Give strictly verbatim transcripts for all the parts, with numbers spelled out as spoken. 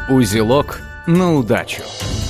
Узелок на удачу.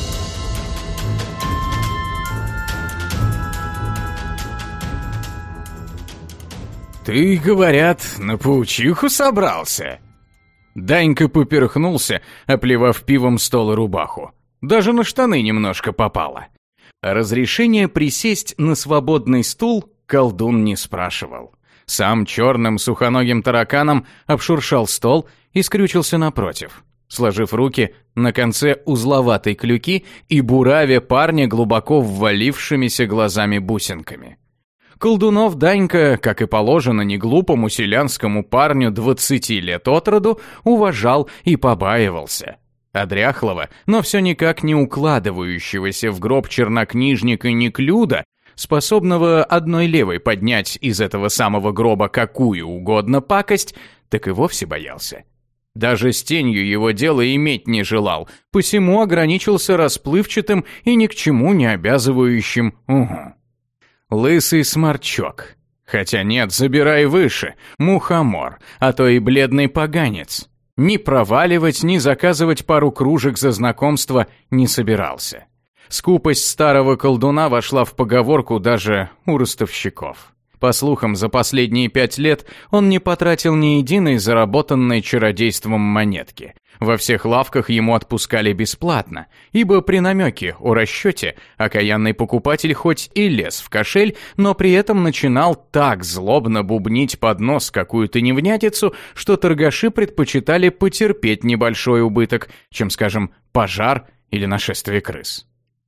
«Ты, говорят, на паучиху собрался?» Данька поперхнулся, оплевав пивом стол и рубаху. Даже на штаны немножко попало. Разрешение присесть на свободный стул колдун не спрашивал. Сам черным сухоногим тараканом обшуршал стол и скрючился напротив, сложив руки на конце узловатой клюки и буравя парня глубоко ввалившимися глазами-бусинками. Колдунов Данька, как и положено неглупому селянскому парню двадцати лет от роду, уважал и побаивался. А дряхлого, но все никак не укладывающегося в гроб чернокнижника Неклюда, способного одной левой поднять из этого самого гроба какую угодно пакость, так и вовсе боялся. Даже с тенью его дела иметь не желал, посему ограничился расплывчатым и ни к чему не обязывающим «угу». Лысый сморчок. Хотя нет, забирай выше, мухомор, а то и бледный поганец. Ни проваливать, ни заказывать пару кружек за знакомство не собирался. Скупость старого колдуна вошла в поговорку даже у ростовщиков. По слухам, за последние пять лет он не потратил ни единой заработанной чародейством монетки. Во всех лавках ему отпускали бесплатно, ибо при намеке о расчете окаянный покупатель хоть и лез в кошель, но при этом начинал так злобно бубнить под нос какую-то невнятицу, что торгаши предпочитали потерпеть небольшой убыток, чем, скажем, пожар или нашествие крыс.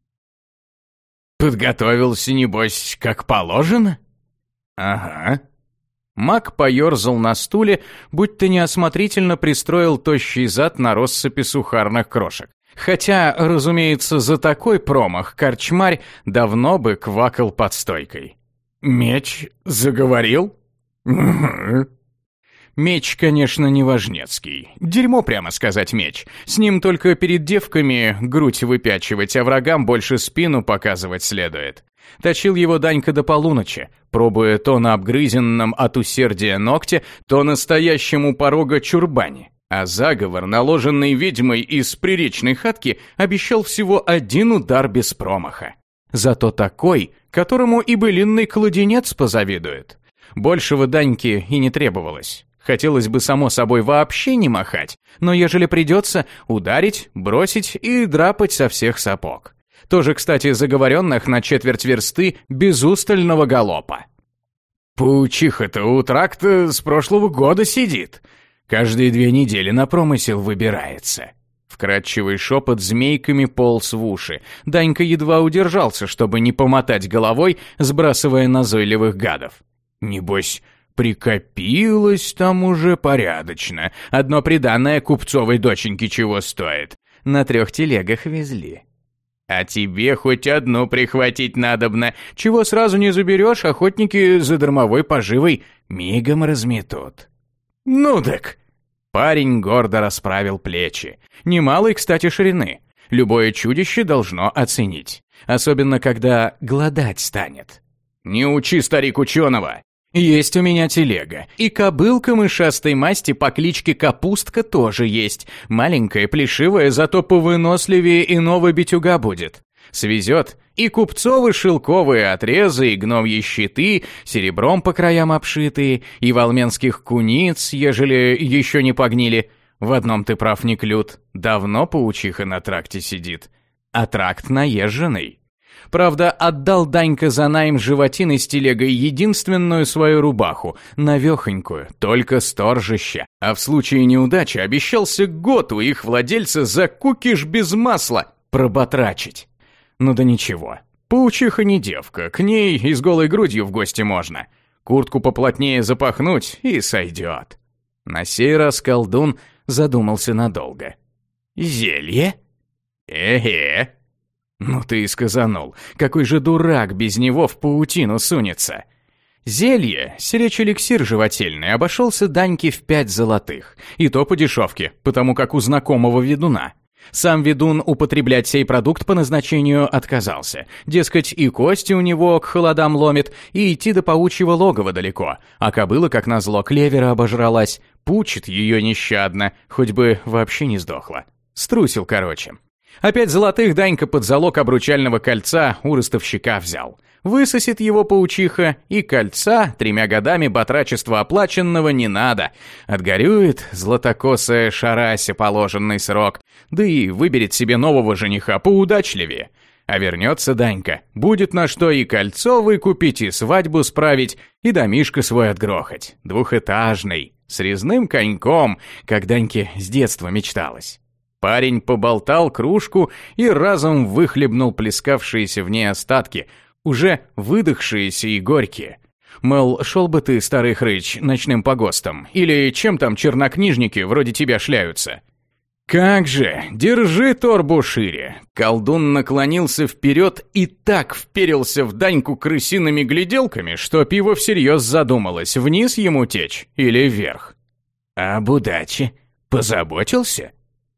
«Подготовился, небось, как положено?» «Ага». Маг поерзал на стуле, будто неосмотрительно пристроил тощий зад на россыпи сухарных крошек. Хотя, разумеется, за такой промах корчмарь давно бы квакал под стойкой. «Меч заговорил?» «Угу». Меч, конечно, не важнецкий. Дерьмо, прямо сказать, меч. С ним только перед девками грудь выпячивать, а врагам больше спину показывать следует. Точил его Данька до полуночи, пробуя то на обгрызенном от усердия ногте, то настоящему порога чурбане. А заговор, наложенный ведьмой из приречной хатки, обещал всего один удар без промаха. Зато такой, которому и былинный кладенец позавидует. Большего Даньке и не требовалось. Хотелось бы, само собой, вообще не махать, но ежели придется, ударить, бросить и драпать со всех сапог. Тоже, кстати, заговоренных на четверть версты безустального галопа. «Паучиха-то у тракта с прошлого года сидит. Каждые две недели на промысел выбирается». Вкрадчивый шепот змейками полз в уши. Данька едва удержался, чтобы не помотать головой, сбрасывая назойливых гадов. «Небось, прикопилось там уже порядочно. Одно приданое купцовой доченьке чего стоит. На трех телегах везли. А тебе хоть одну прихватить надобно. Чего сразу не заберешь, охотники за дармовой поживой мигом разметут». «Ну так». Парень гордо расправил плечи. Немалой, кстати, ширины. Любое чудище должно оценить. Особенно, когда голодать станет. «Не учи, старик, ученого. Есть у меня телега. И кобылка мышастой масти по кличке Капустка тоже есть. Маленькая, плешивая, зато повыносливее иного битюга будет. Свезет и купцовы шелковые отрезы, и гномьи щиты, серебром по краям обшитые, и волменских куниц, ежели еще не погнили. В одном ты прав, Неклюд. Давно паучиха на тракте сидит. А тракт наезженный. Правда, отдал Данька за найм животины с телегой единственную свою рубаху, навехонькую, только сторжища. А в случае неудачи обещался год у их владельца за кукиш без масла проботрачить. Ну да ничего, паучиха не девка, к ней и с голой грудью в гости можно. Куртку поплотнее запахнуть и сойдет. На сей раз колдун задумался надолго. «Зелье?» «Эге». «Ну ты и сказанул. Какой же дурак без него в паутину сунется?» Зелье, сиречь-эликсир животельный, обошелся Даньке в пять золотых. И то по дешевке, потому как у знакомого ведуна. Сам ведун употреблять сей продукт по назначению отказался. Дескать, и кости у него к холодам ломит, и идти до паучьего логова далеко. А кобыла, как назло, клевера обожралась. Пучит ее нещадно, хоть бы вообще не сдохла. Струсил, короче. Опять золотых Данька под залог обручального кольца у ростовщика взял. Высосет его паучиха, и кольца, тремя годами батрачества оплаченного, не надо. Отгорюет златокосая шарася положенный срок, да и выберет себе нового жениха поудачливее. А вернется Данька, будет на что и кольцо выкупить, и свадьбу справить, и домишко свой отгрохать. Двухэтажный, с резным коньком, как Даньке с детства мечталось. Парень поболтал кружку и разом выхлебнул плескавшиеся в ней остатки, уже выдохшиеся и горькие. Мол, шел бы ты, старый хрыч, ночным погостом, или чем там чернокнижники вроде тебя шляются. «Как же! Держи торбу шире!» Колдун наклонился вперед и так вперился в Даньку крысиными гляделками, что пиво всерьез задумалось, вниз ему течь или вверх. «Об удаче позаботился?»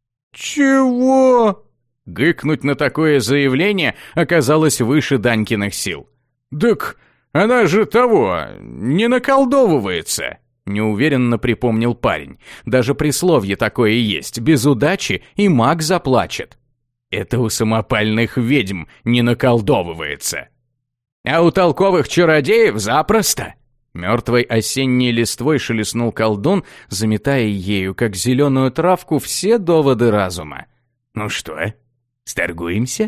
«Чего?» Гыкнуть на такое заявление оказалось выше Данькиных сил. «Так она же того, не наколдовывается!» Неуверенно припомнил парень. Даже присловье такое есть. Без удачи и маг заплачет. Это у самопальных ведьм не наколдовывается. А у толковых чародеев запросто. Мертвой осенней листвой шелестнул колдун, заметая ею, как зеленую травку, все доводы разума. Ну что, сторгуемся?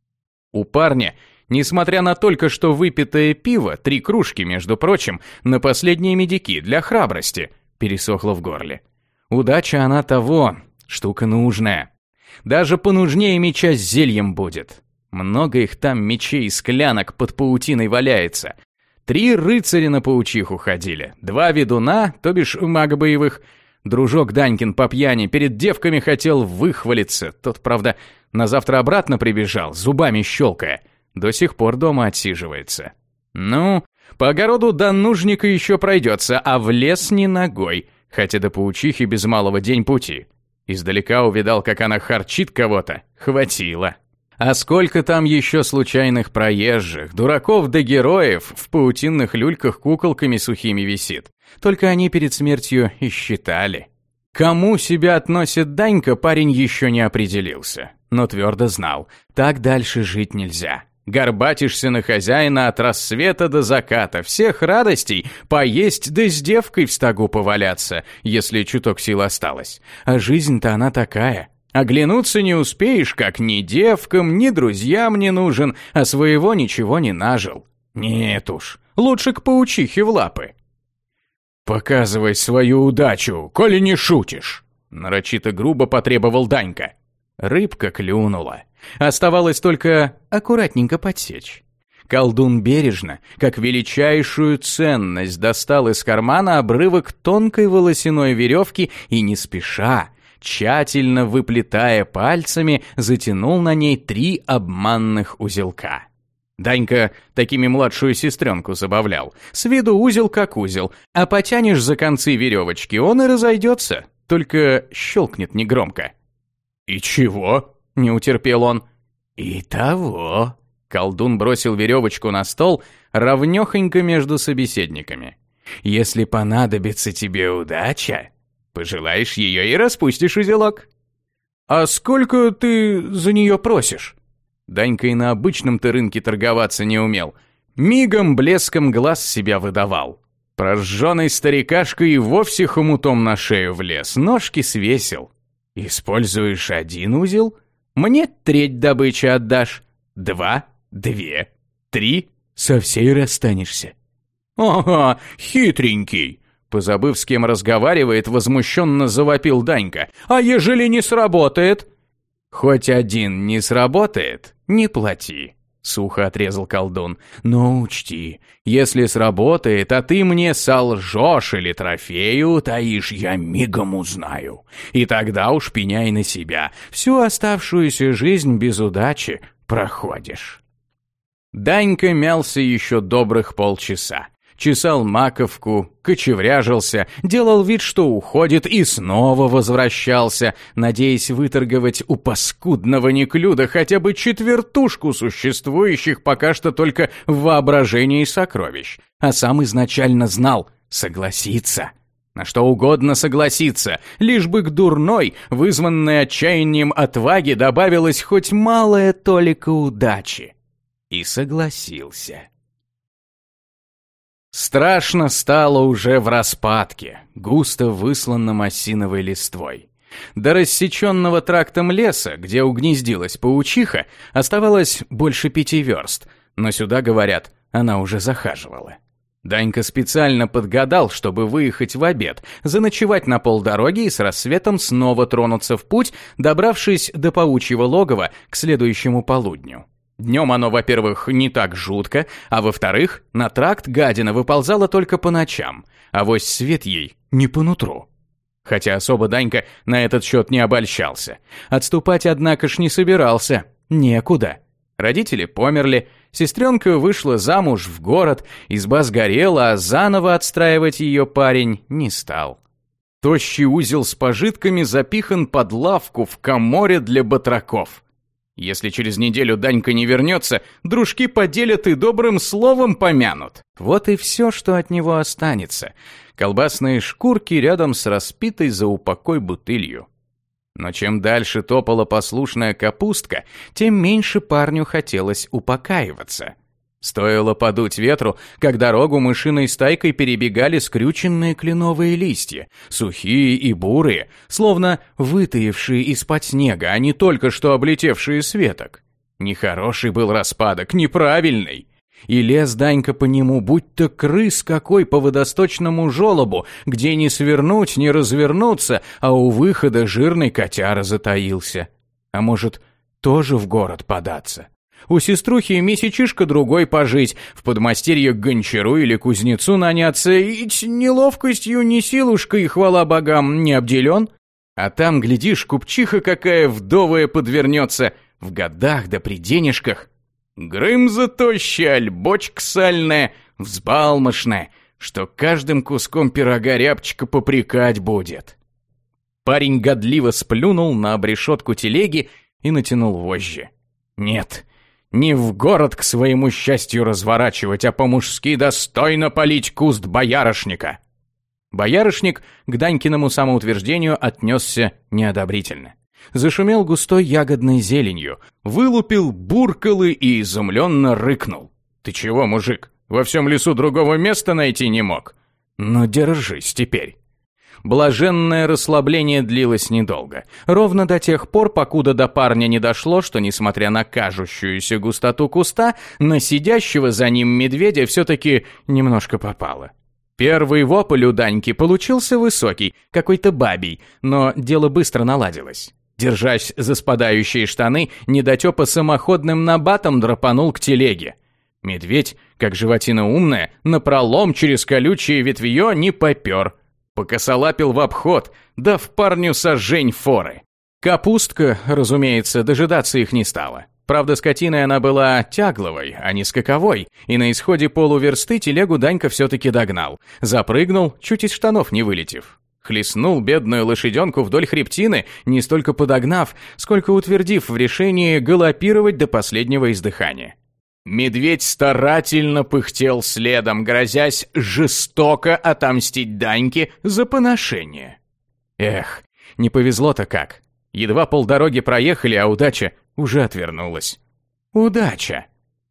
У парня, несмотря на только что выпитое пиво, три кружки, между прочим, на последние медики для храбрости, пересохло в горле. Удача она того, штука нужная. Даже понужнее меча с зельем будет. Много их там мечей и склянок под паутиной валяется. Три рыцаря на паучиху ходили, два ведуна, то бишь мага боевых. Дружок Данькин по пьяни перед девками хотел выхвалиться. Тот, правда, на завтра обратно прибежал, зубами щелкая. До сих пор дома отсиживается. Ну, по огороду до нужника еще пройдется, а в лес не ногой, хотя до паучихи без малого день пути. Издалека увидал, как она харчит кого-то. Хватило. А сколько там еще случайных проезжих, дураков да героев в паутинных люльках куколками сухими висит. Только они перед смертью и считали. Кому себя относит Данька, парень еще не определился. Но твердо знал, так дальше жить нельзя. Горбатишься на хозяина от рассвета до заката, всех радостей поесть да с девкой в стогу поваляться, если чуток сил осталось. А жизнь-то она такая. Оглянуться не успеешь, как ни девкам, ни друзьям не нужен, а своего ничего не нажил. Нет уж, лучше к паучихе в лапы. «Показывай свою удачу, коли не шутишь!» Нарочито грубо потребовал Данька. Рыбка клюнула. Оставалось только аккуратненько подсечь. Колдун бережно, как величайшую ценность, достал из кармана обрывок тонкой волосяной веревки и не спеша, тщательно выплетая пальцами, затянул на ней три обманных узелка. Данька такими младшую сестренку забавлял. С виду узел как узел, а потянешь за концы веревочки, он и разойдется, только щелкнет негромко. «И чего?» — не утерпел он. «И того». Колдун бросил веревочку на стол ровнёхонько между собеседниками. «Если понадобится тебе удача, пожелаешь ее и распустишь узелок». «А сколько ты за нее просишь?» Данька и на обычном-то рынке торговаться не умел. Мигом блеском глаз себя выдавал. Прожженный старикашка и вовсе хомутом на шею влез, ножки свесил. «Используешь один узел? Мне треть добычи отдашь. Два, две, три, со всей расстанешься». «Ага, хитренький!» Позабыв, с кем разговаривает, возмущенно завопил Данька. «А ежели не сработает?» «Хоть один не сработает, не плати», — сухо отрезал колдун. «Но учти, если сработает, а ты мне солжешь или трофею утаишь, я мигом узнаю. И тогда уж пеняй на себя, всю оставшуюся жизнь без удачи проходишь». Данька мялся еще добрых полчаса. Чесал маковку, кочевряжился, делал вид, что уходит, и снова возвращался, надеясь выторговать у паскудного неклюда хотя бы четвертушку существующих пока что только в воображении сокровищ. А сам изначально знал, согласится. На что угодно согласиться, лишь бы к дурной, вызванной отчаянием отваге, добавилась хоть малая толика удачи. И согласился. Страшно стало уже в распадке, густо высланном осиновой листвой. До рассеченного трактом леса, где угнездилась паучиха, оставалось больше пяти верст, но сюда, говорят, она уже захаживала. Данька специально подгадал, чтобы выехать в обед, заночевать на полдороги и с рассветом снова тронуться в путь, добравшись до паучьего логова к следующему полудню. Днем оно, во-первых, не так жутко, а во-вторых, на тракт гадина выползала только по ночам, а вось свет ей не по нутру. Хотя особо Данька на этот счет не обольщался. Отступать, однако ж, не собирался. Некуда. Родители померли, сестренка вышла замуж в город, изба сгорела, а заново отстраивать ее парень не стал. Тощий узел с пожитками запихан под лавку в коморе для батраков. Если через неделю Данька не вернется, дружки поделят и добрым словом помянут. Вот и все, что от него останется. Колбасные шкурки рядом с распитой за упокой бутылью. Но чем дальше топала послушная капустка, тем меньше парню хотелось упокаиваться. Стоило подуть ветру, как дорогу мышиной стайкой перебегали скрюченные кленовые листья, сухие и бурые, словно вытаившие из-под снега, а не только что облетевшие с веток. Нехороший был распадок, неправильный. И лез Данька по нему, будто крыс какой по водосточному желобу, где не свернуть, не развернуться, а у выхода жирный котяра затаился. А может, тоже в город податься? У сеструхи месячишка другой пожить, в подмастерье к гончару или кузнецу наняться, и ни ловкостью, ни силушкой, хвала богам, не обделен. А там, глядишь, купчиха какая вдовая подвернется, в годах да при денежках. Грымза тощая, альбочка сальная, взбалмошная, что каждым куском пирога рябчика попрекать будет. Парень годливо сплюнул на обрешетку телеги и натянул вожжи. Нет, не в город к своему счастью разворачивать, а по-мужски достойно полить куст боярышника. Боярышник к Данькиному самоутверждению отнесся неодобрительно. Зашумел густой ягодной зеленью, вылупил буркалы и изумленно рыкнул. «Ты чего, мужик, во всем лесу другого места найти не мог? Ну, держись теперь». Блаженное расслабление длилось недолго, ровно до тех пор, покуда до парня не дошло, что, несмотря на кажущуюся густоту куста, на сидящего за ним медведя все-таки немножко попало. Первый вопль у Даньки получился высокий, какой-то бабий, но дело быстро наладилось. Держась за спадающие штаны, недотепа самоходным набатом драпанул к телеге. Медведь, как животина умная, напролом через колючее ветвье не попер. Покосолапил в обход, дав парню сожжень форы. Капустка, разумеется, дожидаться их не стала. Правда, скотиной она была тягловой, а не скаковой, и на исходе полуверсты телегу Данька все-таки догнал. Запрыгнул, чуть из штанов не вылетев. Хлестнул бедную лошаденку вдоль хребтины, не столько подогнав, сколько утвердив в решении галопировать до последнего издыхания. Медведь старательно пыхтел следом, грозясь жестоко отомстить Даньке за поношение. Эх, не повезло-то как. Едва полдороги проехали, а удача уже отвернулась. Удача!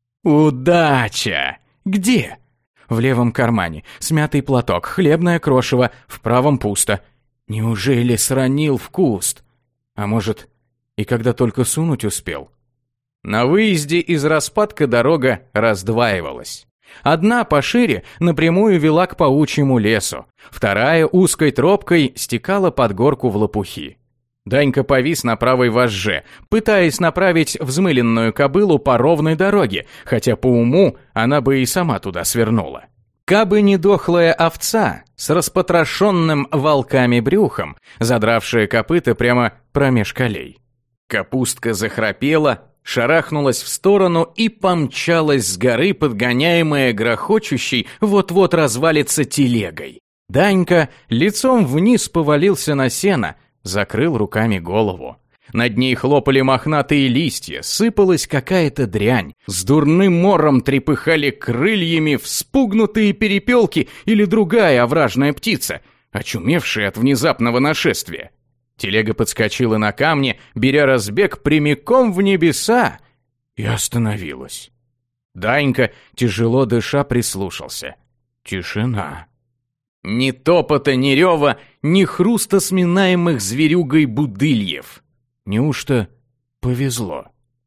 Удача! Где? В левом кармане смятый платок, хлебное крошево, в правом пусто. Неужели сранил в куст? А может, и когда только сунуть успел? На выезде из распадка дорога раздваивалась. Одна пошире напрямую вела к паучьему лесу, вторая узкой тропкой стекала под горку в лопухи. Данька повис на правой вожже, пытаясь направить взмыленную кобылу по ровной дороге, хотя по уму она бы и сама туда свернула. Кабы не дохлая овца с распотрошенным волками брюхом, задравшая копыта прямо промеж колей. Капустка захрапела, шарахнулась в сторону и помчалась с горы, подгоняемая грохочущей, вот-вот развалится телегой. Данька лицом вниз повалился на сено, закрыл руками голову. Над ней хлопали мохнатые листья, сыпалась какая-то дрянь. С дурным мором трепыхали крыльями вспугнутые перепелки или другая овражная птица. очумевшие от внезапного нашествия. Телега подскочила на камни, беря разбег прямиком в небеса, и остановилась. Данька, тяжело дыша, прислушался. Тишина. Ни топота, ни рева, ни хруста сминаемых зверюгой будыльев. Неужто повезло?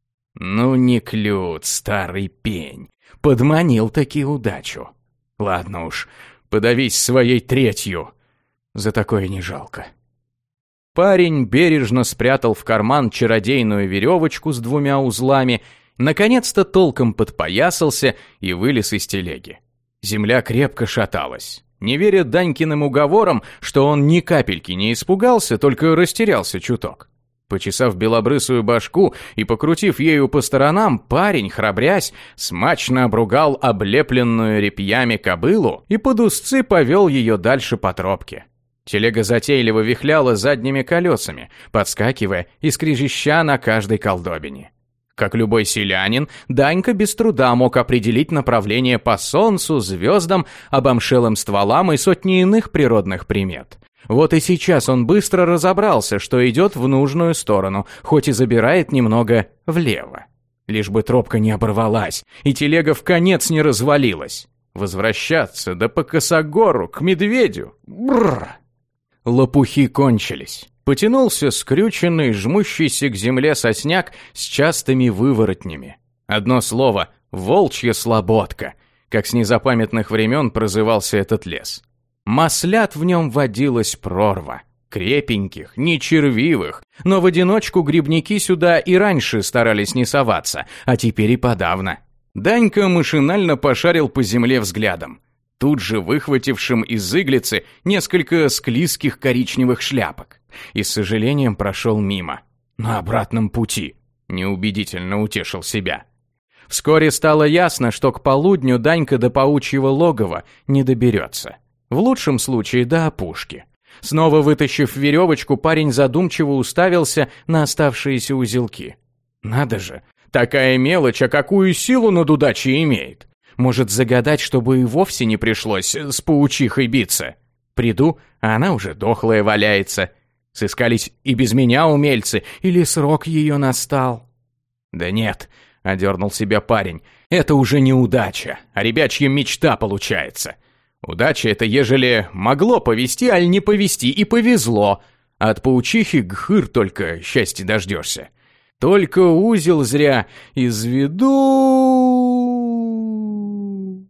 Ну не клют, старый пень. Подманил таки удачу. Ладно уж, подавись своей третью. За такое не жалко. Парень бережно спрятал в карман чародейную веревочку с двумя узлами, наконец-то толком подпоясался и вылез из телеги. Земля крепко шаталась. Не веря Данькиным уговорам, что он ни капельки не испугался, только растерялся чуток. Почесав белобрысую башку и покрутив ею по сторонам, парень, храбрясь, смачно обругал облепленную репьями кобылу и под узцы повел ее дальше по тропке. Телега затейливо вихляла задними колесами, подскакивая и скрежеща на каждой колдобине. Как любой селянин, Данька без труда мог определить направление по солнцу, звездам, обомшелым стволам и сотни иных природных примет. Вот и сейчас он быстро разобрался, что идет в нужную сторону, хоть и забирает немного влево. Лишь бы тропка не оборвалась, и телега в конец не развалилась. Возвращаться, да по косогору, к медведю. Бррр. Лопухи кончились. Потянулся скрюченный, жмущийся к земле сосняк с частыми выворотнями. Одно слово — волчья слободка, как с незапамятных времен прозывался этот лес. Маслят в нем водилась прорва. Крепеньких, не червивых, но в одиночку грибники сюда и раньше старались не соваться, а теперь и подавно. Данька машинально пошарил по земле взглядом, тут же выхватившим из иглицы несколько склизких коричневых шляпок, и с сожалением прошел мимо. На обратном пути. Неубедительно утешил себя. Вскоре стало ясно, что к полудню Данька до паучьего логова не доберется. В лучшем случае до опушки. Снова вытащив веревочку, парень задумчиво уставился на оставшиеся узелки. Надо же, такая мелочь, а какую силу над удачей имеет. Может загадать, чтобы и вовсе не пришлось с паучихой биться. Приду, а она уже дохлая валяется. Сыскались и без меня умельцы, или срок ее настал? Да нет, одернул себя парень, это уже не удача, а ребячья мечта получается. Удача — это ежели могло повезти, аль не повезти, и повезло. А от паучихи гхыр только счастья дождешься. Только узел зря изведу.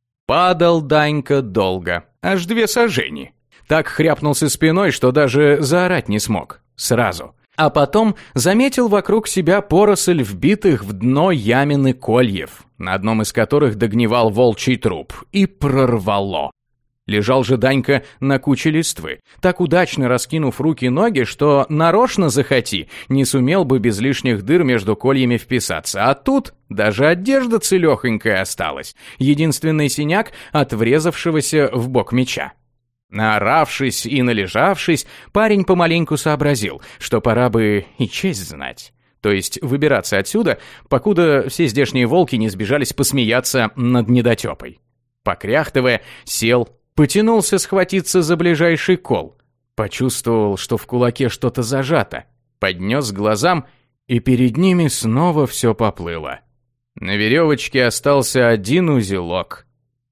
Падал Данька долго, аж две сажени. Так хряпнулся спиной, что даже заорать не смог. Сразу. А потом заметил вокруг себя поросль вбитых в дно ямины кольев, на одном из которых догнивал волчий труп, и прорвало. Лежал же Данька на куче листвы, так удачно раскинув руки-ноги, что нарочно захоти, не сумел бы без лишних дыр между кольями вписаться, а тут даже одежда целехонькая осталась, единственный синяк от врезавшегося в бок меча. Наоравшись и належавшись, парень помаленьку сообразил, что пора бы и честь знать. То есть выбираться отсюда, покуда все здешние волки не сбежались посмеяться над недотепой. Покряхтывая, сел, потянулся схватиться за ближайший кол. Почувствовал, что в кулаке что-то зажато, поднес к глазам, и перед ними снова все поплыло. На веревочке остался один узелок.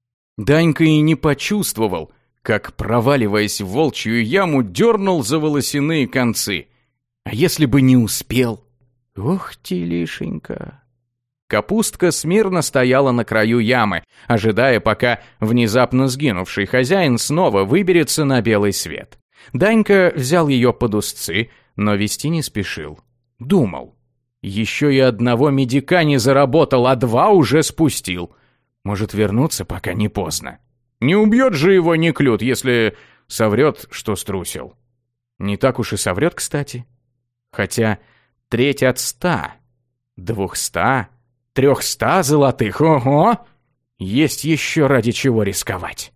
Данька и не почувствовал, как, проваливаясь в волчью яму, дернул за волосяные концы. А если бы не успел? Ох ты, лишенька. Капустка смирно стояла на краю ямы, ожидая, пока внезапно сгинувший хозяин снова выберется на белый свет. Данька взял ее под узцы, но вести не спешил. Думал. Еще и одного медика не заработал, а два уже спустил. Может вернуться, пока не поздно. Не убьет же его Неклюд, если соврет, что струсил. Не так уж и соврет, кстати. Хотя треть от ста, двухста, трехста золотых, ого! Есть еще ради чего рисковать.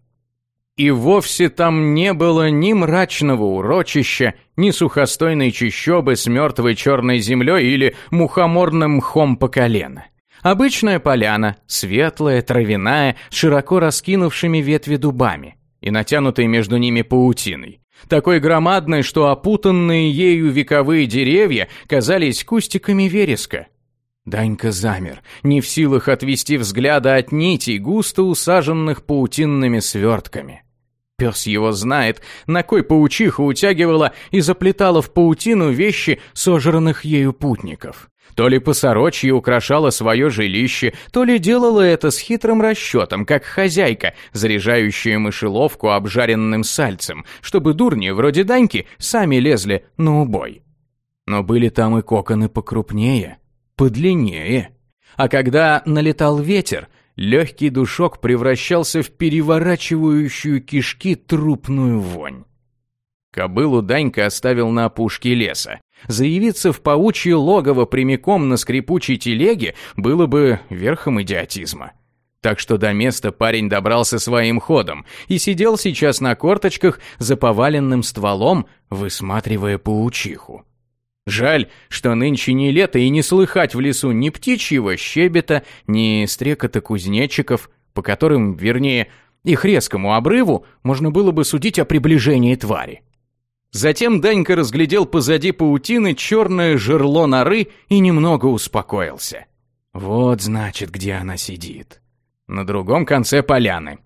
И вовсе там не было ни мрачного урочища, ни сухостойной чащобы с мертвой черной землей или мухоморным мхом по колено. Обычная поляна, светлая, травяная, с широко раскинувшими ветви дубами. и натянутой между ними паутиной. Такой громадной, что опутанные ею вековые деревья казались кустиками вереска. Данька замер, не в силах отвести взгляда от нитей, густо усаженных паутинными свертками. Пес его знает, на кой паучиха утягивала и заплетала в паутину вещи сожранных ею путников. То ли посорочье украшала свое жилище, то ли делала это с хитрым расчетом, как хозяйка, заряжающая мышеловку обжаренным сальцем, чтобы дурни вроде Даньки сами лезли на убой. Но были там и коконы покрупнее, подлиннее. А когда налетал ветер, легкий душок превращался в переворачивающую кишки трупную вонь. Кобылу Данька оставил на опушке леса. Заявиться в паучье логово прямиком на скрипучей телеге было бы верхом идиотизма. Так что до места парень добрался своим ходом и сидел сейчас на корточках за поваленным стволом, высматривая паучиху. Жаль, что нынче не лето и не слыхать в лесу ни птичьего щебета, ни стрекота кузнечиков, по которым, вернее, их резкому обрыву можно было бы судить о приближении твари. Затем Данька разглядел позади паутины черное жерло норы и немного успокоился. Вот, значит, где она сидит. На другом конце поляны.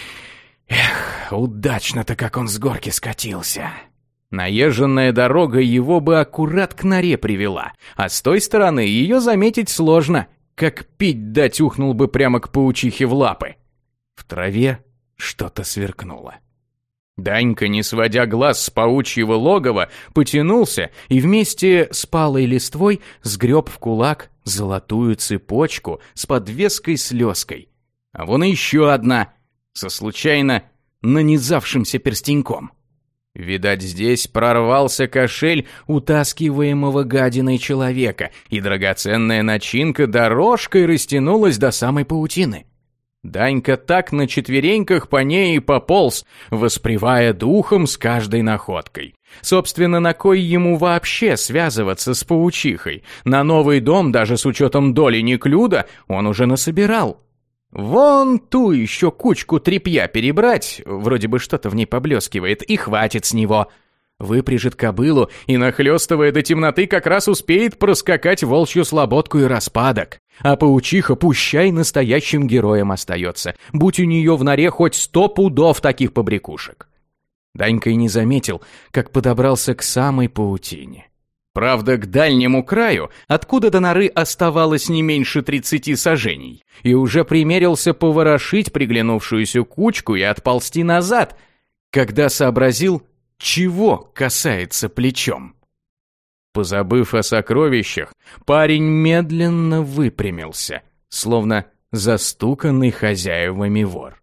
Эх, удачно-то, как он с горки скатился. Наезженная дорога его бы аккурат к норе привела, а с той стороны ее заметить сложно, как пить дать ухнул бы прямо к паучихе в лапы. В траве что-то сверкнуло. Данька, не сводя глаз с паучьего логова, потянулся и вместе с палой листвой сгреб в кулак золотую цепочку с подвеской-слезкой. А вон еще одна, со случайно нанизавшимся перстеньком. Видать, здесь прорвался кошель утаскиваемого гадиной человека, и драгоценная начинка дорожкой растянулась до самой паутины. Данька так на четвереньках по ней и пополз, воспревая духом с каждой находкой. Собственно, на кой ему вообще связываться с паучихой? На новый дом, даже с учетом доли неклюда, он уже насобирал. Вон ту еще кучку тряпья перебрать, вроде бы что-то в ней поблескивает, и хватит с него. Выпряжет кобылу и, нахлестывая до темноты, как раз успеет проскакать волчью слободку и распадок. А паучиха пущай настоящим героем остается, будь у нее в норе хоть сто пудов таких побрякушек. Данька и не заметил, как подобрался к самой паутине. Правда, к дальнему краю, откуда до норы оставалось не меньше тридцати саженей, и уже примерился поворошить приглянувшуюся кучку и отползти назад, когда сообразил, чего касается плечом. Позабыв о сокровищах, парень медленно выпрямился, словно застуканный хозяевами вор.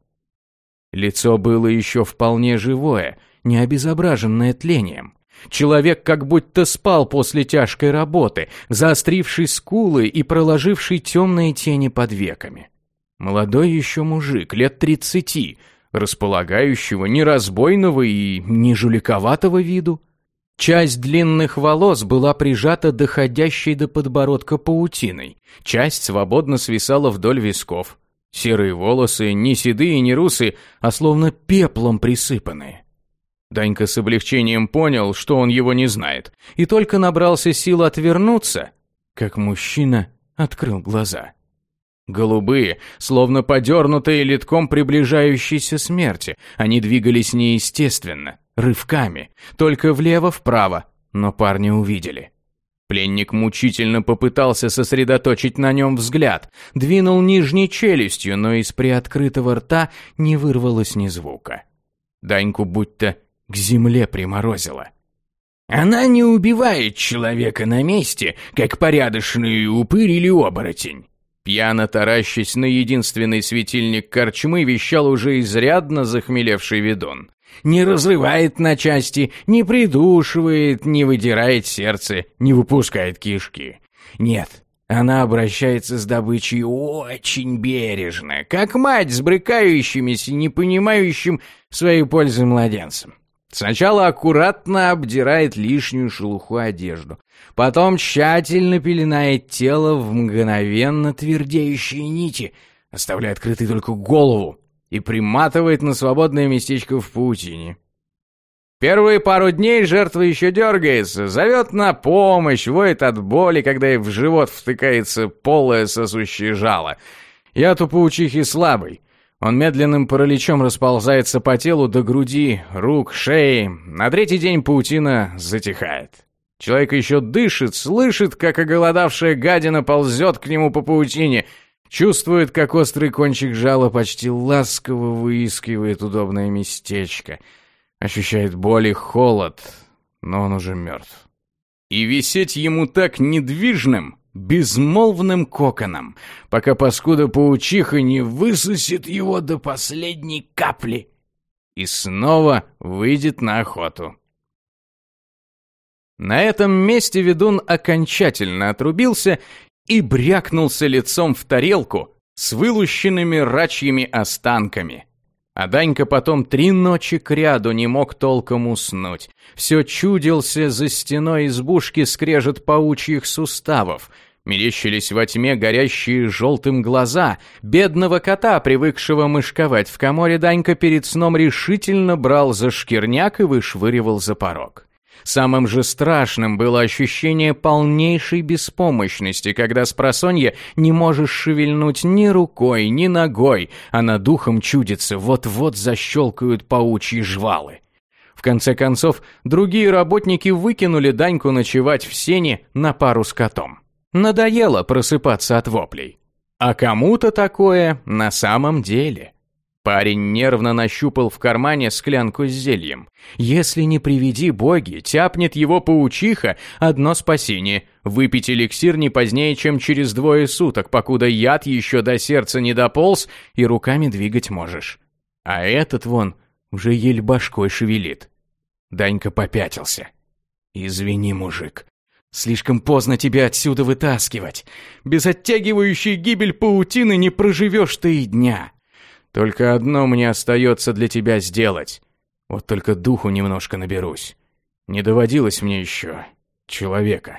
Лицо было еще вполне живое, не обезображенное тлением. Человек как будто спал после тяжкой работы, заостривший скулы и проложивший темные тени под веками. Молодой еще мужик, лет тридцати, располагающего ни разбойного и ни жуликоватого виду. Часть длинных волос была прижата доходящей до подбородка паутиной, часть свободно свисала вдоль висков. Серые волосы, не седые, не русые, а словно пеплом присыпанные. Данька с облегчением понял, что он его не знает, и только набрался сил отвернуться, как мужчина открыл глаза. Голубые, словно подернутые литком приближающейся смерти, они двигались неестественно, рывками, только влево-вправо, но парня увидели. Пленник мучительно попытался сосредоточить на нем взгляд, двинул нижней челюстью, но из приоткрытого рта не вырвалось ни звука. Даньку будто к земле приморозило. «Она не убивает человека на месте, как порядочный упырь или оборотень». Пьяно таращась на единственный светильник корчмы, вещал уже изрядно захмелевший ведун. «Не разрывает на части, не придушивает, не выдирает сердце, не выпускает кишки. Нет, она обращается с добычей очень бережно, как мать с брыкающимися, не понимающим своей пользы младенцем. Сначала аккуратно обдирает лишнюю шелуху одежду, потом тщательно пеленает тело в мгновенно твердеющие нити, оставляя открытой только голову, и приматывает на свободное местечко в паутине. Первые пару дней жертва еще дергается, зовет на помощь, воет от боли, когда ей в живот втыкается полое сосущее жало. Яд у паучихи слабый. Он медленным параличом расползается по телу до груди, рук, шеи. На третий день паутина затихает. Человек еще дышит, слышит, как оголодавшая гадина ползет к нему по паутине, чувствует, как острый кончик жала почти ласково выискивает удобное местечко. Ощущает боль и холод, но он уже мертв. И висеть ему так недвижным, безмолвным коконом, пока паскуда-паучиха не высосет его до последней капли и снова выйдет на охоту. На этом месте ведун окончательно отрубился и брякнулся лицом в тарелку с вылущенными рачьими останками. А Данька потом три ночи кряду не мог толком уснуть. Все чудился за стеной избушки скрежет паучьих суставов. Мерещились во тьме горящие желтым глаза. Бедного кота, привыкшего мышковать в коморе, Данька перед сном решительно брал за шкирняк и вышвыривал за порог. Самым же страшным было ощущение полнейшей беспомощности, когда спросонья не можешь шевельнуть ни рукой, ни ногой, а над духом чудится, вот-вот защелкают паучьи жвалы. В конце концов, другие работники выкинули Даньку ночевать в сене на пару с котом. Надоело просыпаться от воплей. А кому-то такое на самом деле. Парень нервно нащупал в кармане склянку с зельем. Если не приведи боги, тяпнет его паучиха, одно спасение — выпить эликсир не позднее, чем через двое суток, покуда яд еще до сердца не дополз и руками двигать можешь. А этот вон уже еле башкой шевелит. Данька попятился. «Извини, мужик, слишком поздно тебя отсюда вытаскивать. Без оттягивающей гибель паутины не проживешь ты и дня. Только одно мне остается для тебя сделать. Вот только духу немножко наберусь. Не доводилось мне еще человека».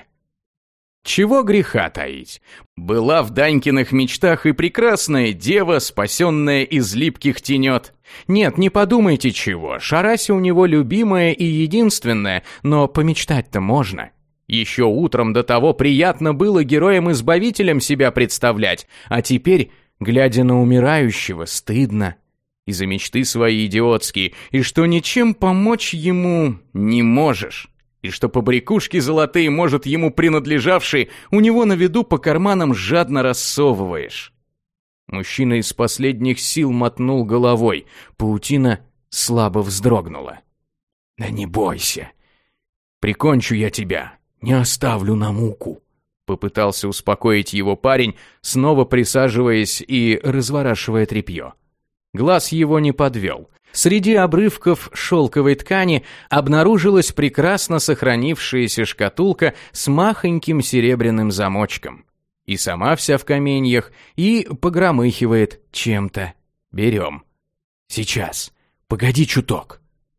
Чего греха таить? Была в Данькиных мечтах и прекрасная дева, спасенная из липких тенет. Нет, не подумайте чего, Шарася у него любимая и единственная, но помечтать-то можно. Еще утром до того приятно было героем-избавителем себя представлять, а теперь, глядя на умирающего, стыдно. И за мечты свои идиотские, и что ничем помочь ему не можешь. И что побрякушки золотые, может, ему принадлежавшие, у него на виду по карманам жадно рассовываешь. Мужчина из последних сил мотнул головой. Паутина слабо вздрогнула. «Да не бойся. Прикончу я тебя, не оставлю на муку». Попытался успокоить его парень, снова присаживаясь и разворачивая тряпье. Глаз его не подвел. Среди обрывков шелковой ткани обнаружилась прекрасно сохранившаяся шкатулка с махоньким серебряным замочком. И сама вся в каменьях, и погромыхивает чем-то. Берем. Сейчас. Погоди чуток.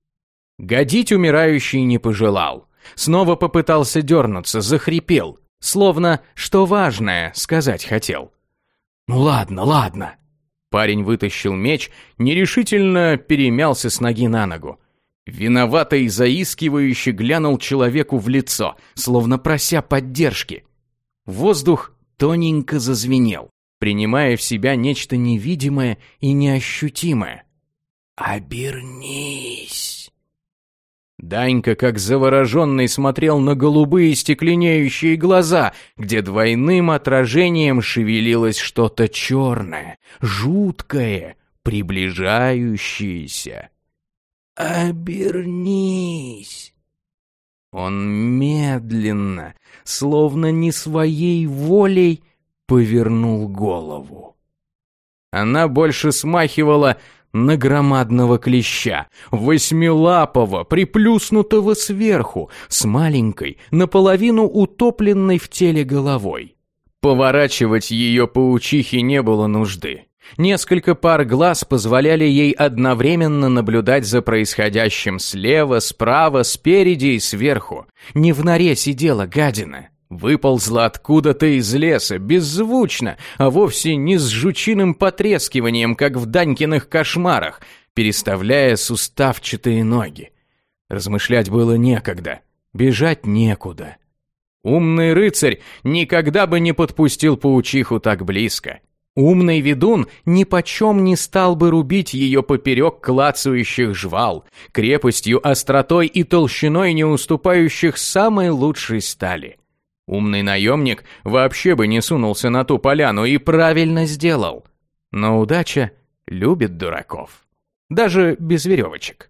Годить умирающий не пожелал. Снова попытался дернуться, захрипел. Словно, что важное, сказать хотел. «Ну ладно, ладно». Парень вытащил меч, нерешительно перемялся с ноги на ногу. Виновато и заискивающе глянул человеку в лицо, словно прося поддержки. Воздух тоненько зазвенел, принимая в себя нечто невидимое и неощутимое. «Обернись!» Данька, как завороженный, смотрел на голубые стекленеющие глаза, где двойным отражением шевелилось что-то черное, жуткое, приближающееся. «Обернись!» Он медленно, словно не своей волей, повернул голову. Она больше смахивала на громадного клеща, восьмилапого, приплюснутого сверху, с маленькой, наполовину утопленной в теле головой. Поворачивать ее паучихе не было нужды. Несколько пар глаз позволяли ей одновременно наблюдать за происходящим слева, справа, спереди и сверху. Не в норе сидела гадина. выползла откуда-то из леса, беззвучно, а вовсе не с жучиным потрескиванием, как в Данькиных кошмарах, переставляя суставчатые ноги. Размышлять было некогда, бежать некуда. Умный рыцарь никогда бы не подпустил паучиху так близко. Умный ведун нипочем не стал бы рубить ее поперек клацающих жвал, крепостью, остротой и толщиной не уступающих самой лучшей стали. Умный наемник вообще бы не сунулся на ту поляну и правильно сделал. Но удача любит дураков. Даже без веревочек.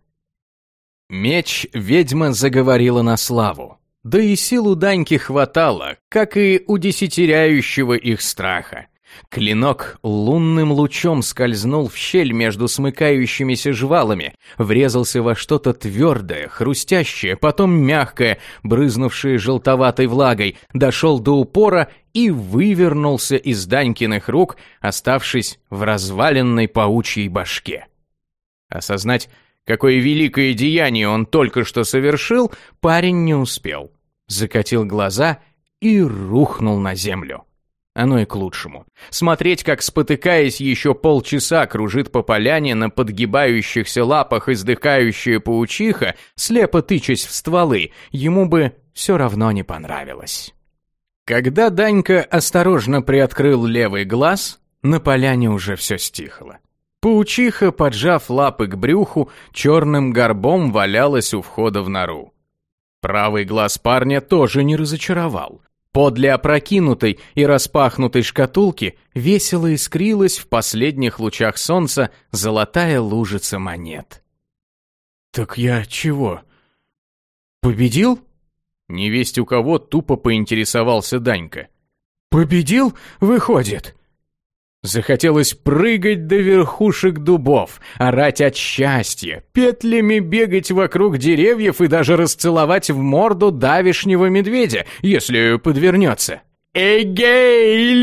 Меч ведьма заговорила на славу. Да и сил у Даньки хватало, как и удесятеряющего их страха. Клинок лунным лучом скользнул в щель между смыкающимися жвалами, врезался во что-то твердое, хрустящее, потом мягкое, брызнувшее желтоватой влагой, дошел до упора и вывернулся из Данькиных рук, оставшись в разваленной паучьей башке. Осознать, какое великое деяние он только что совершил, парень не успел. Закатил глаза и рухнул на землю. Оно и к лучшему. Смотреть, как, спотыкаясь, еще полчаса кружит по поляне на подгибающихся лапах издыхающая паучиха, слепо тычась в стволы, ему бы все равно не понравилось. Когда Данька осторожно приоткрыл левый глаз, на поляне уже все стихло. Паучиха, поджав лапы к брюху, черным горбом валялась у входа в нору. Правый глаз парня тоже не разочаровал. Подле опрокинутой и распахнутой шкатулки весело искрилась в последних лучах солнца золотая лужица монет. «Так я чего? Победил?» Невесть у кого тупо поинтересовался Данька. «Победил, выходит?» Захотелось прыгать до верхушек дубов, орать от счастья, петлями бегать вокруг деревьев и даже расцеловать в морду давешнего медведя, если подвернется. «Эгей,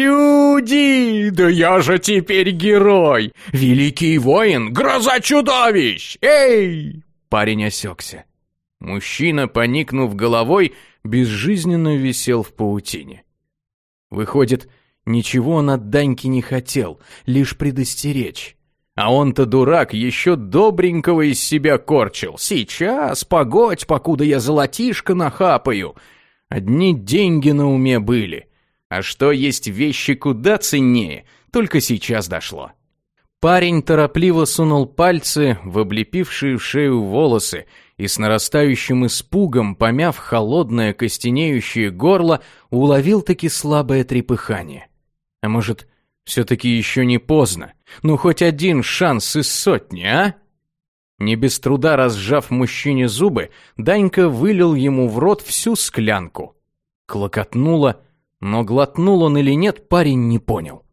люди! Да я же теперь герой! Великий воин, гроза чудовищ! Эй!» Парень осекся. Мужчина, поникнув головой, безжизненно висел в паутине. Выходит, ничего он от Даньки не хотел, лишь предостеречь. А он-то дурак, еще добренького из себя корчил. Сейчас, погодь, покуда я золотишко нахапаю. Одни деньги на уме были. А что есть вещи куда ценнее, только сейчас дошло. Парень торопливо сунул пальцы в облепившие шею волосы и с нарастающим испугом, помяв холодное костенеющее горло, уловил-таки слабое трепыхание. А может, все-таки еще не поздно? Ну, хоть один шанс из сотни, а? Не без труда разжав мужчине зубы, Данька вылил ему в рот всю склянку. Клокотнуло, но глотнул он или нет, парень не понял.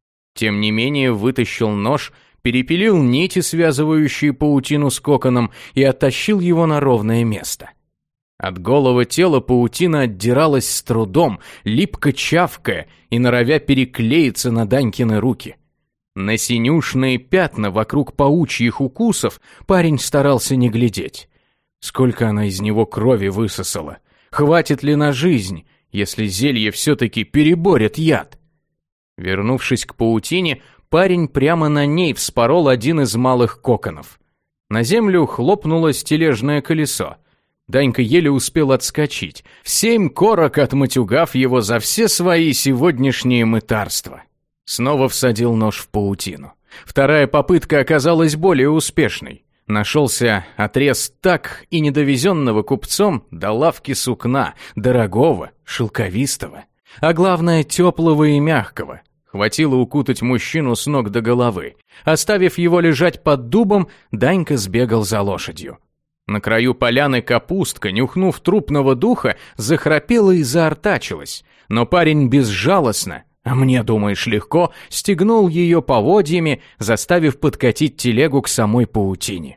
Тем не менее вытащил нож, перепилил нити, связывающие паутину с коконом, и оттащил его на ровное место. От голого тела паутина отдиралась с трудом, липко чавкая и норовя переклеиться на Данькины руки. На синюшные пятна вокруг паучьих укусов парень старался не глядеть. Сколько она из него крови высосала? Хватит ли на жизнь, если зелье все-таки переборет яд? Вернувшись к паутине, парень прямо на ней вспорол один из малых коконов. На землю хлопнуло стележное колесо. Данька еле успел отскочить, в семь корок отматюгав его за все свои сегодняшние мытарства. Снова всадил нож в паутину. Вторая попытка оказалась более успешной. Нашелся отрез так и недовезенного купцом до лавки сукна, дорогого, шелковистого, а главное теплого и мягкого. Хватило укутать мужчину с ног до головы. Оставив его лежать под дубом, Данька сбегал за лошадью. На краю поляны капустка, нюхнув трупного духа, захрапела и заортачилась, но парень безжалостно, а мне, думаешь, легко, стегнул ее поводьями, заставив подкатить телегу к самой паутине.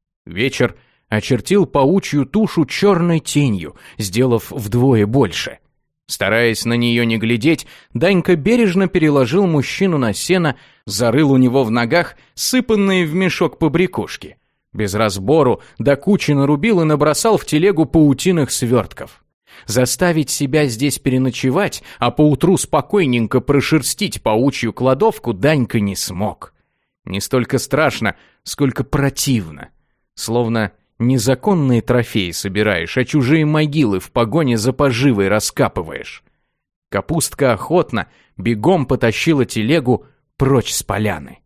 Вечер очертил паучью тушу черной тенью, сделав вдвое больше. Стараясь на нее не глядеть, Данька бережно переложил мужчину на сено, зарыл у него в ногах сыпанные в мешок побрякушки. Без разбору до кучи нарубил и набросал в телегу паутиных свертков. Заставить себя здесь переночевать, а поутру спокойненько прошерстить паучью кладовку Данька не смог. Не столько страшно, сколько противно. Словно незаконные трофеи собираешь, а чужие могилы в погоне за поживой раскапываешь. Капустка охотно бегом потащила телегу прочь с поляны.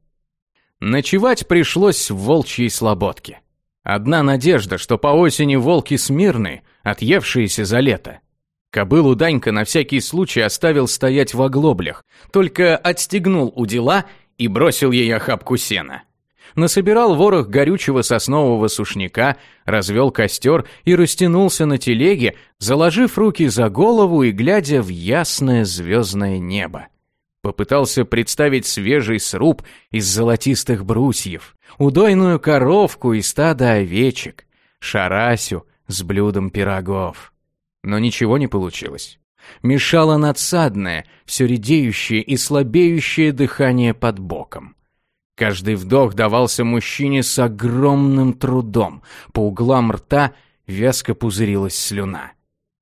Ночевать пришлось в волчьей слободке. Одна надежда, что по осени волки смирные, отъевшиеся за лето. Кобылу Данька на всякий случай оставил стоять в оглоблях, только отстегнул удила и бросил ей охапку сена. Насобирал ворох горючего соснового сушняка, развел костер и растянулся на телеге, заложив руки за голову и глядя в ясное звездное небо. Попытался представить свежий сруб из золотистых брусьев, удойную коровку и стадо овечек, шарасю с блюдом пирогов. Но ничего не получилось. Мешало надсадное, все редеющее и слабеющее дыхание под боком. Каждый вдох давался мужчине с огромным трудом, по углам рта вязко пузырилась слюна.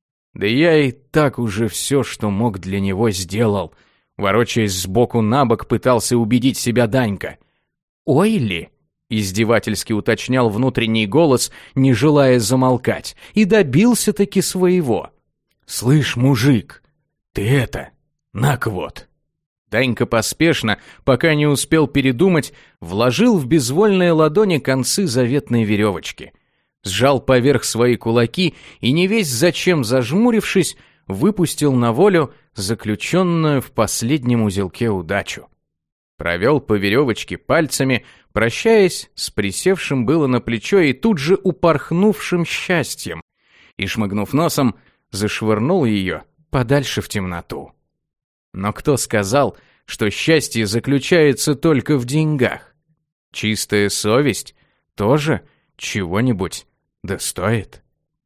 Да я и так уже все, что мог для него, сделал. Ворочаясь сбоку на бок, пытался убедить себя Данька. «Ой ли?» — издевательски уточнял внутренний голос, не желая замолкать, и добился-таки своего. «Слышь, мужик, ты это, на-ка вот». Данька поспешно, пока не успел передумать, вложил в безвольные ладони концы заветной веревочки. Сжал поверх свои кулаки и, не весь зачем зажмурившись, выпустил на волю заключенную в последнем узелке удачу. Провел по веревочке пальцами, прощаясь с присевшим было на плечо и тут же упорхнувшим счастьем, и, шмыгнув носом, зашвырнул ее подальше в темноту. Но кто сказал, что счастье заключается только в деньгах? Чистая совесть тоже чего-нибудь достоит.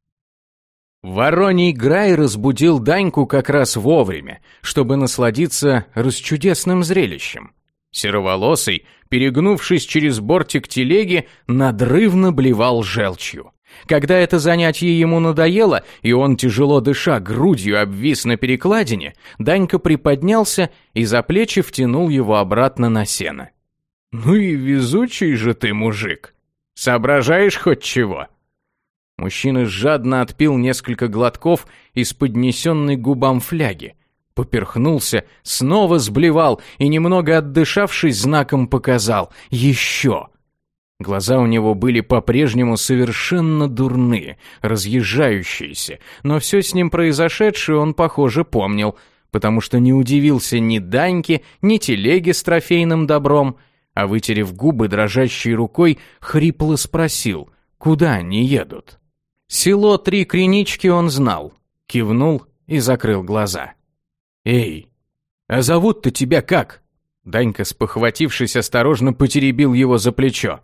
Вороний грай разбудил Даньку как раз вовремя, чтобы насладиться расчудесным зрелищем. Сероволосый, перегнувшись через бортик телеги, надрывно блевал желчью. Когда это занятие ему надоело, и он, тяжело дыша, грудью обвис на перекладине, Данька приподнялся и за плечи втянул его обратно на сено. «Ну и везучий же ты, мужик! Соображаешь хоть чего?» Мужчина жадно отпил несколько глотков из поднесенной губам фляги, поперхнулся, снова сблевал и, немного отдышавшись, знаком показал «Еще!». Глаза у него были по-прежнему совершенно дурные, разъезжающиеся, но все с ним произошедшее он, похоже, помнил, потому что не удивился ни Даньке, ни телеге с трофейным добром, а, вытерев губы дрожащей рукой, хрипло спросил, куда они едут. Село Три Кринички он знал, кивнул и закрыл глаза. «Эй, а зовут-то тебя как?» Данька, спохватившись, осторожно потеребил его за плечо.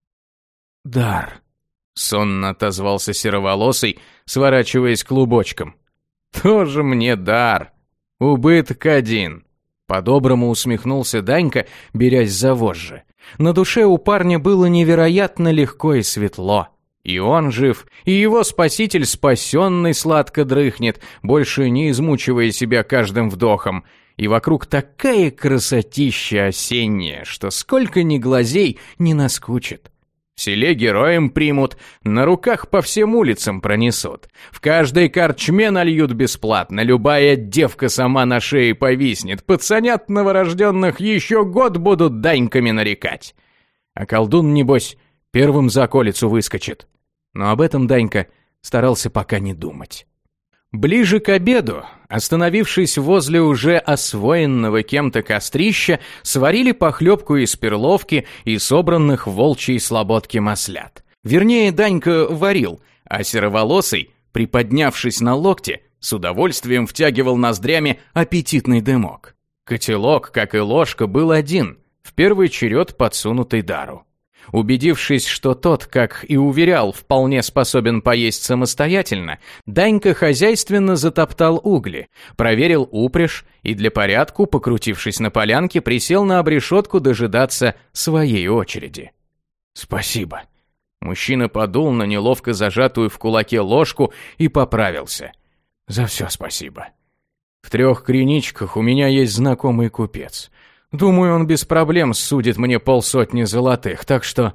«Дар», — сонно отозвался сероволосый, сворачиваясь клубочком. «Тоже мне дар. Убыток один». По-доброму усмехнулся Данька, берясь за вожжи. На душе у парня было невероятно легко и светло. И он жив, и его спаситель спасенный сладко дрыхнет, больше не измучивая себя каждым вдохом. И вокруг такая красотища осенняя, что сколько ни глазей не наскучит. В селе героем примут, на руках по всем улицам пронесут. В каждой корчме нальют бесплатно, любая девка сама на шее повиснет. Пацанят новорожденных еще год будут Даньками нарекать. А колдун, небось, первым за околицу выскочит. Но об этом Данька старался пока не думать. Ближе к обеду, остановившись возле уже освоенного кем-то кострища, сварили похлебку из перловки и собранных в волчьей слободке маслят. Вернее, Данька варил, а сероволосый, приподнявшись на локте, с удовольствием втягивал ноздрями аппетитный дымок. Котелок, как и ложка, был один, в первый черед подсунутый Дару. Убедившись, что тот, как и уверял, вполне способен поесть самостоятельно, Данька хозяйственно затоптал угли, проверил упряжь и для порядку, покрутившись на полянке, присел на обрешетку дожидаться своей очереди. «Спасибо». Мужчина подул на неловко зажатую в кулаке ложку и поправился. За все спасибо. В трех криничках у меня есть знакомый купец. Думаю, он без проблем судит мне полсотни золотых, так что...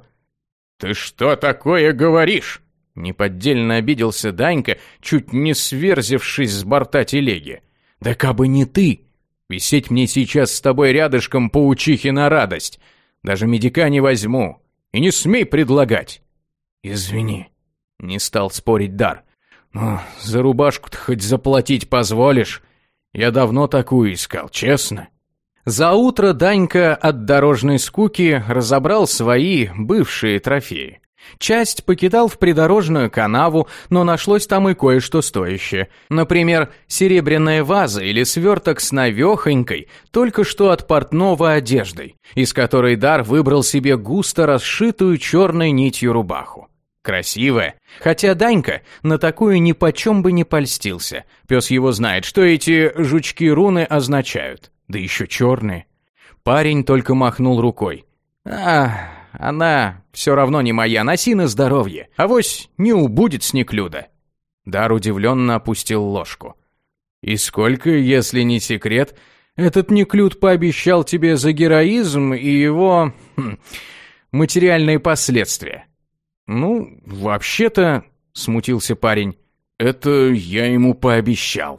Ты что такое говоришь? Неподдельно обиделся Данька, чуть не сверзившись с борта телеги. Да кабы не ты! Висеть мне сейчас с тобой рядышком паучихи на радость. Даже медика не возьму. И не смей предлагать. Извини, не стал спорить Дар. Ну, за рубашку-то хоть заплатить позволишь? Я давно такую искал, честно. За утро Данька от дорожной скуки разобрал свои бывшие трофеи. Часть покидал в придорожную канаву, но нашлось там и кое-что стоящее. Например, серебряная ваза или сверток с навехонькой, только что от портного одеждой, из которой Дар выбрал себе густо расшитую черной нитью рубаху. Красивая, хотя Данька на такую ни почем бы не польстился. Пес его знает, что эти жучки-руны означают, да еще черные. Парень только махнул рукой. «А, она все равно не моя, носи на здоровье, авось не убудет с неклюда». Дар удивленно опустил ложку. «И сколько, если не секрет, этот неклюд пообещал тебе за героизм и его... Хм, материальные последствия?» «Ну, вообще-то...» — смутился парень. «Это я ему пообещал».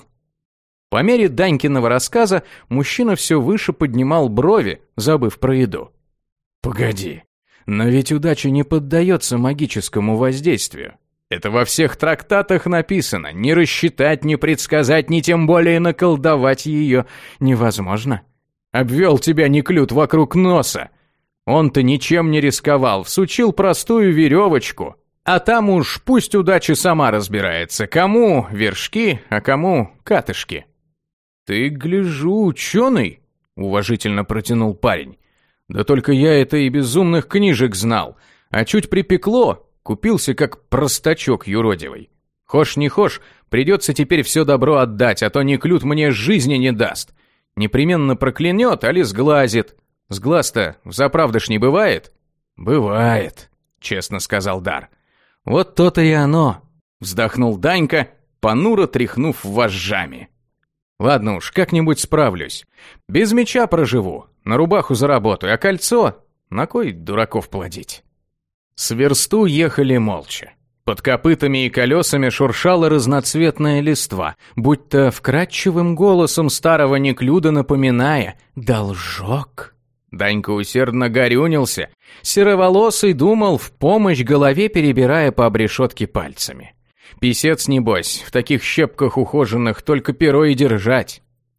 По мере Данькиного рассказа мужчина все выше поднимал брови, забыв про еду. «Погоди, но ведь удача не поддается магическому воздействию. Это во всех трактатах написано. Не рассчитать, не предсказать, ни тем более наколдовать ее невозможно. Обвел тебя неклюд вокруг носа. Он-то ничем не рисковал, всучил простую веревочку. А там уж пусть удача сама разбирается, кому вершки, а кому катышки». «Ты, гляжу, ученый?» — уважительно протянул парень. «Да только я это и без умных книжек знал, а чуть припекло, купился как простачок юродивый. Хошь не хошь, придется теперь все добро отдать, а то неклюд мне жизни не даст. Непременно проклянет, али сглазит. Сглаз-то взаправдыш не бывает?» «Бывает», — честно сказал Дар. «Вот то-то и оно», — вздохнул Данька, понуро тряхнув вожжами. «Ладно уж, как-нибудь справлюсь. Без меча проживу, на рубаху заработаю, а кольцо? На кой дураков плодить?» С версту ехали молча. Под копытами и колесами шуршала разноцветная листва, будто вкрадчивым голосом старого неклюда напоминая «Должок». Данька усердно горюнился, сероволосый думал в помощь голове, перебирая по обрешетке пальцами. Писец, небось, в таких щепках ухоженных только перо и держать.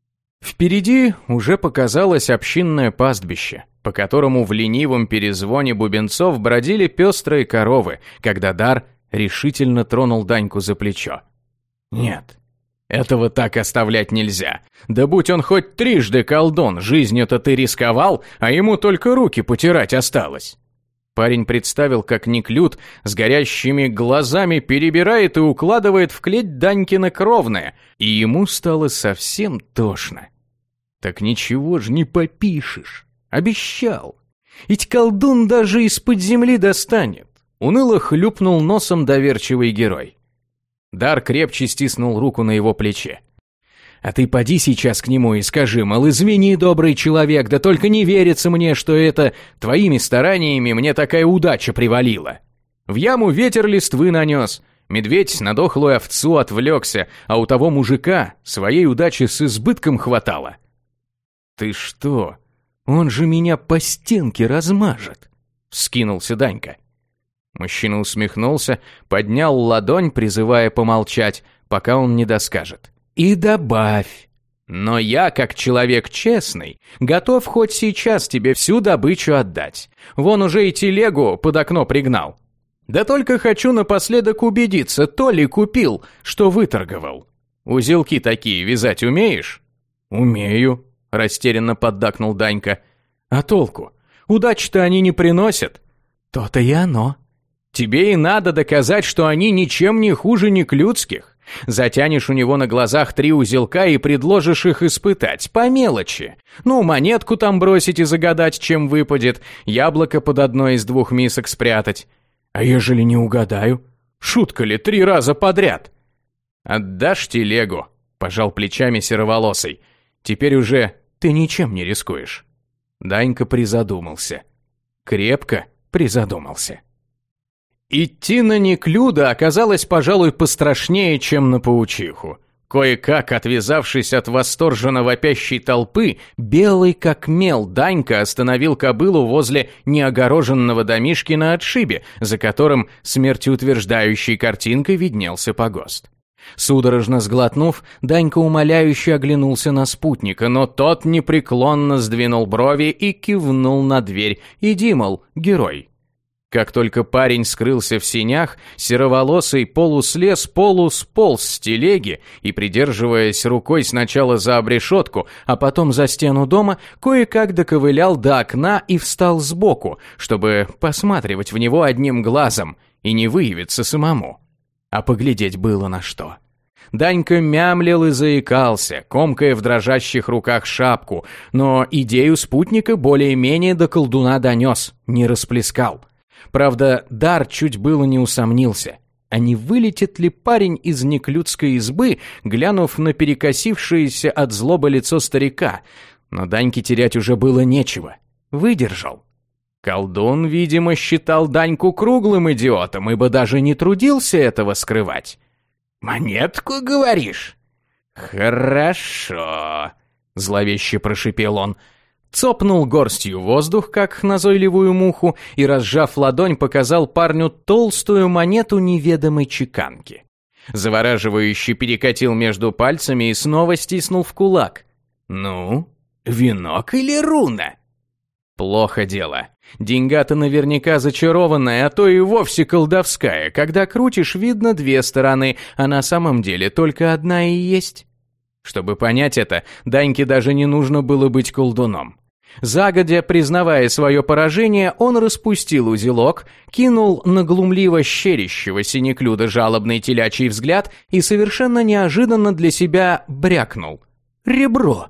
Впереди уже показалось общинное пастбище, по которому в ленивом перезвоне бубенцов бродили пестрые коровы, когда Дар решительно тронул Даньку за плечо. «Нет, этого так оставлять нельзя. Да будь он хоть трижды колдун, жизнью-то ты рисковал, а ему только руки потирать осталось». Парень представил, как неклюд с горящими глазами перебирает и укладывает в клеть Данькино кровное, и ему стало совсем тошно. «Так ничего ж не попишешь. Обещал. Ведь колдун даже из-под земли достанет», — уныло хлюпнул носом доверчивый герой. Дар крепче стиснул руку на его плече. «А ты поди сейчас к нему и скажи, мол, извини, добрый человек, да только не верится мне, что это твоими стараниями мне такая удача привалила. В яму ветер листвы нанес, медведь на дохлую овцу отвлекся, а у того мужика своей удачи с избытком хватало». «Ты что? Он же меня по стенке размажет!» — вскинулся Данька. Мужчина усмехнулся, поднял ладонь, призывая помолчать, пока он не доскажет. «И добавь, но я, как человек честный, готов хоть сейчас тебе всю добычу отдать. Вон уже и телегу под окно пригнал. Да только хочу напоследок убедиться, то ли купил, что выторговал. Узелки такие вязать умеешь?» «Умею», — растерянно поддакнул Данька. «А толку? Удачи-то они не приносят». «То-то и оно. Тебе и надо доказать, что они ничем не хуже неклюдских. Затянешь у него на глазах три узелка и предложишь их испытать, по мелочи. Ну, монетку там бросить и загадать, чем выпадет, яблоко под одной из двух мисок спрятать. А ежели не угадаю? Шутка ли, три раза подряд?» «Отдашь телегу?» – пожал плечами сероволосый. «Теперь уже ты ничем не рискуешь». Данька призадумался. Крепко призадумался. Идти на Неклюда оказалось, пожалуй, пострашнее, чем на паучиху. Кое-как, отвязавшись от восторженно вопящей толпы, белый как мел Данька остановил кобылу возле неогороженного домишки на отшибе, за которым смертеутверждающей картинкой виднелся погост. Судорожно сглотнув, Данька умоляюще оглянулся на спутника, но тот непреклонно сдвинул брови и кивнул на дверь. «Иди, мол, герой». Как только парень скрылся в сенях, сероволосый полуслез, полусполз с телеги и, придерживаясь рукой сначала за обрешетку, а потом за стену дома, кое-как доковылял до окна и встал сбоку, чтобы посматривать в него одним глазом и не выявиться самому. А поглядеть было на что. Данька мямлил и заикался, комкая в дрожащих руках шапку, но идею спутника более-менее до колдуна донес, не расплескал. Правда, Дар чуть было не усомнился, а не вылетит ли парень из неклюдской избы, глянув на перекосившееся от злобы лицо старика. Но Даньке терять уже было нечего. Выдержал. Колдун, видимо, считал Даньку круглым идиотом, ибо даже не трудился этого скрывать. «Монетку, говоришь?» «Хорошо», — зловеще прошипел он. Цопнул горстью воздух, как назойливую муху, и, разжав ладонь, показал парню толстую монету неведомой чеканки. Завораживающе перекатил между пальцами и снова стиснул в кулак. «Ну, венок или руна?» Плохо дело. Деньга-то наверняка зачарованная, а то и вовсе колдовская. Когда крутишь, видно две стороны, а на самом деле только одна и есть. Чтобы понять это, Даньке даже не нужно было быть колдуном. Загодя, признавая свое поражение, он распустил узелок, кинул на глумливо щерящегося Неклюда жалобный телячий взгляд и совершенно неожиданно для себя брякнул. «Ребро!»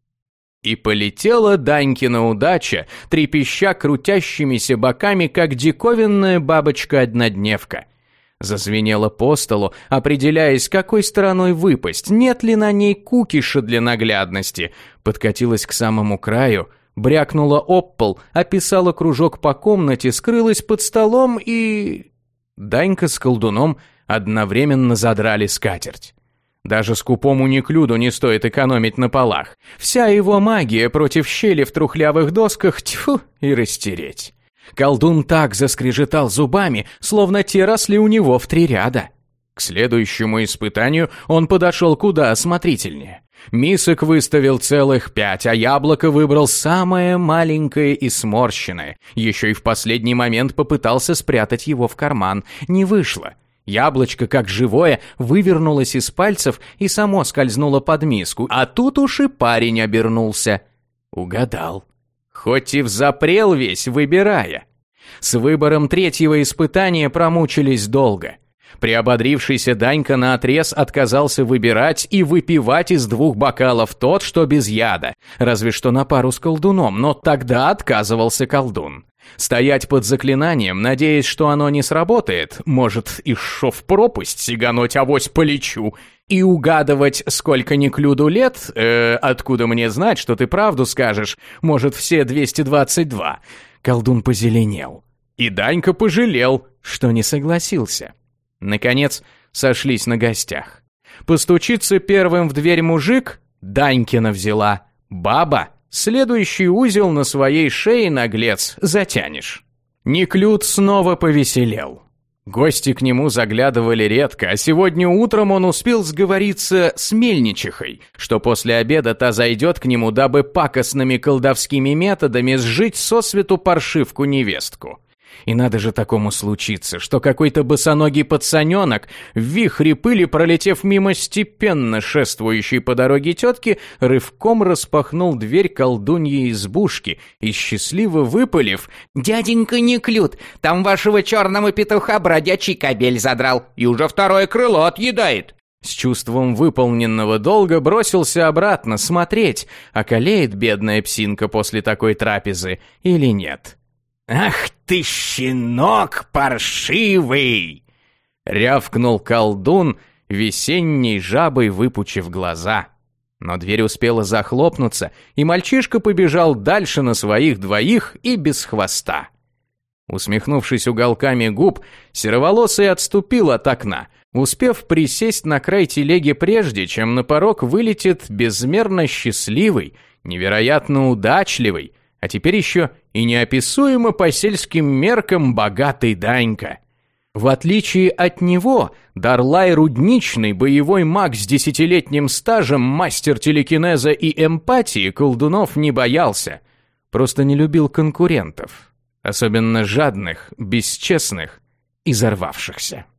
И полетела Данькина удача, трепеща крутящимися боками, как диковинная бабочка-однодневка. Зазвенела по столу, определяясь, какой стороной выпасть, нет ли на ней кукиша для наглядности. Подкатилась к самому краю, брякнула об пол, описала кружок по комнате, скрылась под столом и... Данька с колдуном одновременно задрали скатерть. Даже скупому Неклюду не стоит экономить на полах. Вся его магия против щели в трухлявых досках, тьфу, и растереть. Колдун так заскрежетал зубами, словно те росли у него в три ряда. К следующему испытанию он подошел куда осмотрительнее. Мисок выставил целых пять, а яблоко выбрал самое маленькое и сморщенное. Еще и в последний момент попытался спрятать его в карман. Не вышло. Яблочко, как живое, вывернулось из пальцев и само скользнуло под миску, а тут уж и парень обернулся. Угадал. Хоть и взапрел весь, выбирая. С выбором третьего испытания промучились долго. Приободрившийся Данька наотрез отказался выбирать и выпивать из двух бокалов тот, что без яда, разве что на пару с колдуном, но тогда отказывался колдун. Стоять под заклинанием, надеясь, что оно не сработает, может, и шо в пропасть сигануть, авось полечу, и угадывать, сколько Неклюду лет, э, откуда мне знать, что ты правду скажешь, может, все двести двадцать два. Колдун позеленел. И Данька пожалел, что не согласился. Наконец, сошлись на гостях. Постучится первым в дверь мужик, Данькина взяла. Баба, следующий узел на своей шее, наглец, затянешь. Неклюд снова повеселел. Гости к нему заглядывали редко, а сегодня утром он успел сговориться с мельничихой, что после обеда та зайдет к нему, дабы пакостными колдовскими методами сжить сосвету паршивку-невестку. И надо же такому случиться, что какой-то босоногий пацаненок, в вихре пыли пролетев мимо степенно шествующей по дороге тетки, рывком распахнул дверь колдуньей избушки и, счастливо выпалив: «Дяденька Неклюд, там вашего черного петуха бродячий кобель задрал и уже второе крыло отъедает!» С чувством выполненного долга бросился обратно смотреть, околеет бедная псинка после такой трапезы или нет. «Ах ты, щенок паршивый!» Рявкнул колдун, весенней жабой выпучив глаза. Но дверь успела захлопнуться, и мальчишка побежал дальше на своих двоих и без хвоста. Усмехнувшись уголками губ, сероволосый отступил от окна, успев присесть на край телеги прежде, чем на порог вылетит безмерно счастливый, невероятно удачливый, а теперь еще и неописуемо по сельским меркам богатый Данька. В отличие от него, Дарлай Рудничный, боевой маг с десятилетним стажем, мастер телекинеза и эмпатии, колдунов не боялся, просто не любил конкурентов, особенно жадных, бесчестных и зарвавшихся.